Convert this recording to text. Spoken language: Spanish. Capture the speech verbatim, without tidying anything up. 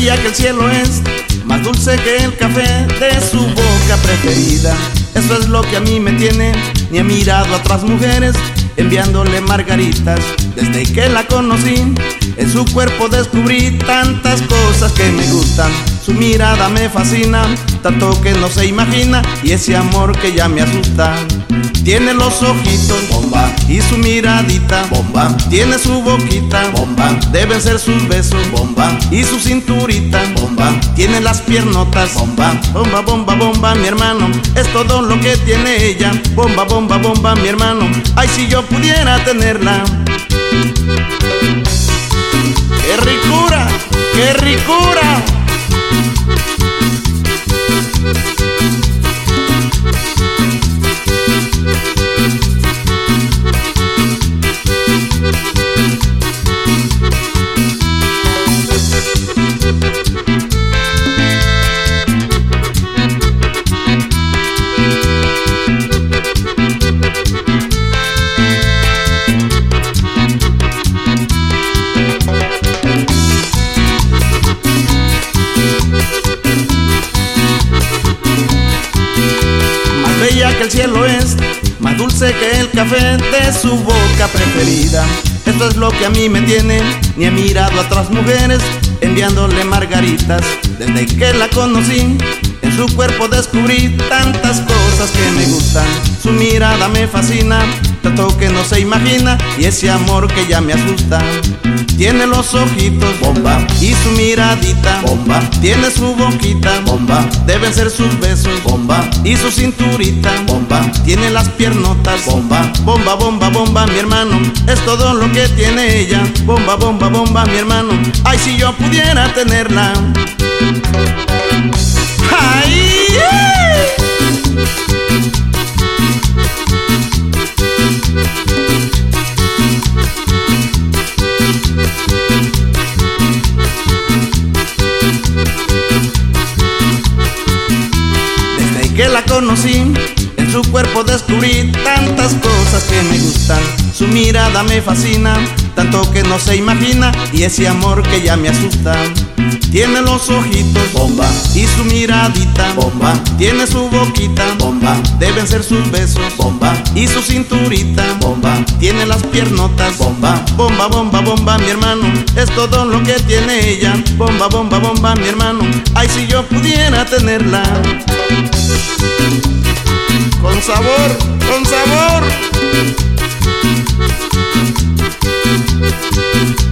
bella que el cielo es, más dulce que el café de su boca preferida. Eso es lo que a mí me tiene, ni he mirado a otras mujeres enviándole margaritas. Desde que la conocí, en su cuerpo descubrí tantas cosas que me gustan. Su mirada me fascina, tanto que no se imagina, y ese amor que ya me asusta. Tiene los ojitos bomba y su miradita bomba. Tiene su boquita bomba, deben ser sus besos bomba y su cinturita bomba. Tiene las piernotas bomba, bomba, bomba, bomba, mi hermano. Es todo lo que tiene ella, bomba, bomba, bomba, mi hermano. Ay, si yo pudiera tenerla. ¡Qué ricura! ¡Qué ricura! Que el cielo es, más dulce que el café de su boca preferida. Esto es lo que a mí me tiene, ni he mirado a otras mujeres enviándole margaritas. Desde que la conocí, en su cuerpo descubrí tantas cosas que me gustan. Su mirada me fascina, tanto que no se imagina, y ese amor que ya me asusta. Tiene los ojitos bomba y su miradita bomba. Tiene su boquita bomba, deben ser sus besos bomba y su cinturita bomba. Tiene las piernotas bomba, bomba, bomba, bomba, mi hermano. Es todo lo que tiene ella, bomba, bomba, bomba, mi hermano. Ay, si yo pudiera tenerla. ¡Ay! Desde que la conocí, en su cuerpo descubrí tantas cosas que me gustan. Su mirada me fascina, tanto que no se imagina, y ese amor que ya me asusta. Tiene los ojitos bomba y su miradita bomba. Tiene su boquita bomba, deben ser sus besos bomba y su cinturita bomba. Tiene las piernotas bomba, bomba, bomba, bomba, mi hermano. Es todo lo que tiene ella, bomba, bomba, bomba, mi hermano. Ay, si yo pudiera tenerla. Con sabor, con sabor.